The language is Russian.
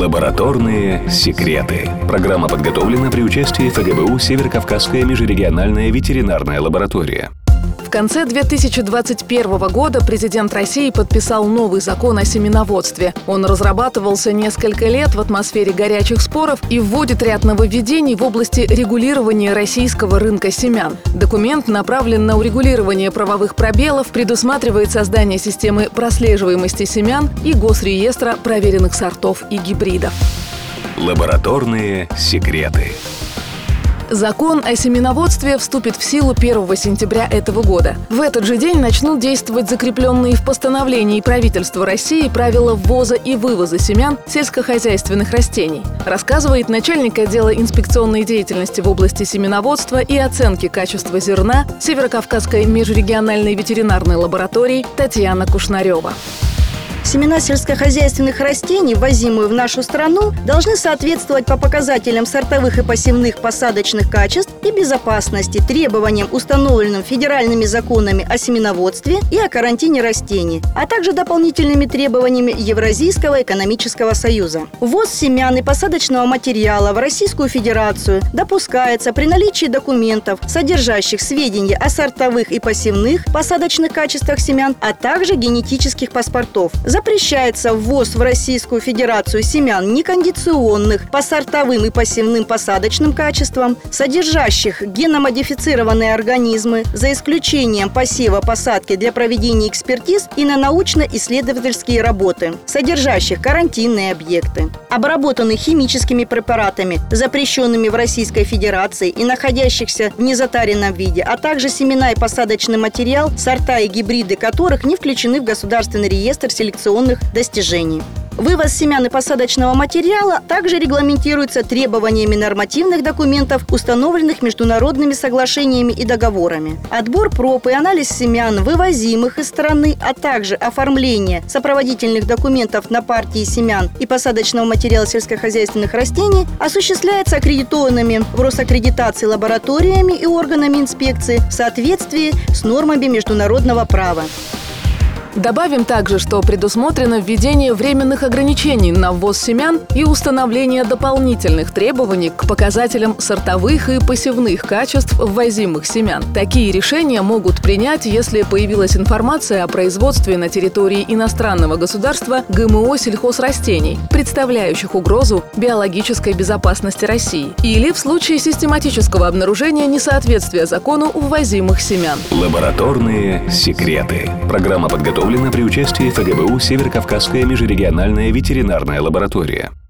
Лабораторные секреты. Программа подготовлена при участии ФГБУ «Северо-Кавказская межрегиональная ветеринарная лаборатория». В конце 2021 года президент России подписал новый закон о семеноводстве. Он разрабатывался несколько лет в атмосфере горячих споров и вводит ряд нововведений в области регулирования российского рынка семян. Документ направлен на урегулирование правовых пробелов, предусматривает создание системы прослеживаемости семян и госреестра проверенных сортов и гибридов. Лабораторные секреты. Закон о семеноводстве вступит в силу 1 сентября этого года. В этот же день начнут действовать закрепленные в постановлении правительства России правила ввоза и вывоза семян сельскохозяйственных растений, рассказывает начальник отдела инспекционной деятельности в области семеноводства и оценки качества зерна Северо-Кавказской межрегиональной ветеринарной лаборатории Татьяна Кушнарева. Семена сельскохозяйственных растений, ввозимые в нашу страну, должны соответствовать по показателям сортовых и посевных посадочных качеств и безопасности требованиям, установленным федеральными законами о семеноводстве и о карантине растений, а также дополнительными требованиями Евразийского экономического союза. Ввоз семян и посадочного материала в Российскую Федерацию допускается при наличии документов, содержащих сведения о сортовых и посевных посадочных качествах семян, а также генетических паспортов. Запрещается ввоз в Российскую Федерацию семян некондиционных по сортовым и посевным посадочным качествам, содержащих геномодифицированные организмы, за исключением посева посадки для проведения экспертиз и на научно-исследовательские работы, содержащих карантинные объекты, обработанных химическими препаратами, запрещенными в Российской Федерации и находящихся в незатаренном виде, а также семена и посадочный материал, сорта и гибриды которых не включены в Государственный реестр селекционных достижений. Вывоз семян и посадочного материала также регламентируется требованиями нормативных документов, установленных международными соглашениями и договорами. Отбор проб и анализ семян, вывозимых из страны, а также оформление сопроводительных документов на партии семян и посадочного материала сельскохозяйственных растений осуществляется аккредитованными в Росаккредитации лабораториями и органами инспекции в соответствии с нормами международного права. Добавим также, что предусмотрено введение временных ограничений на ввоз семян и установление дополнительных требований к показателям сортовых и посевных качеств ввозимых семян. Такие решения могут принять, если появилась информация о производстве на территории иностранного государства ГМО сельхозрастений, представляющих угрозу биологической безопасности России, или в случае систематического обнаружения несоответствия закону ввозимых семян. Лабораторные секреты. Программа подготовлена при участии ФГБУ «Северо-Кавказская межрегиональная ветеринарная лаборатория».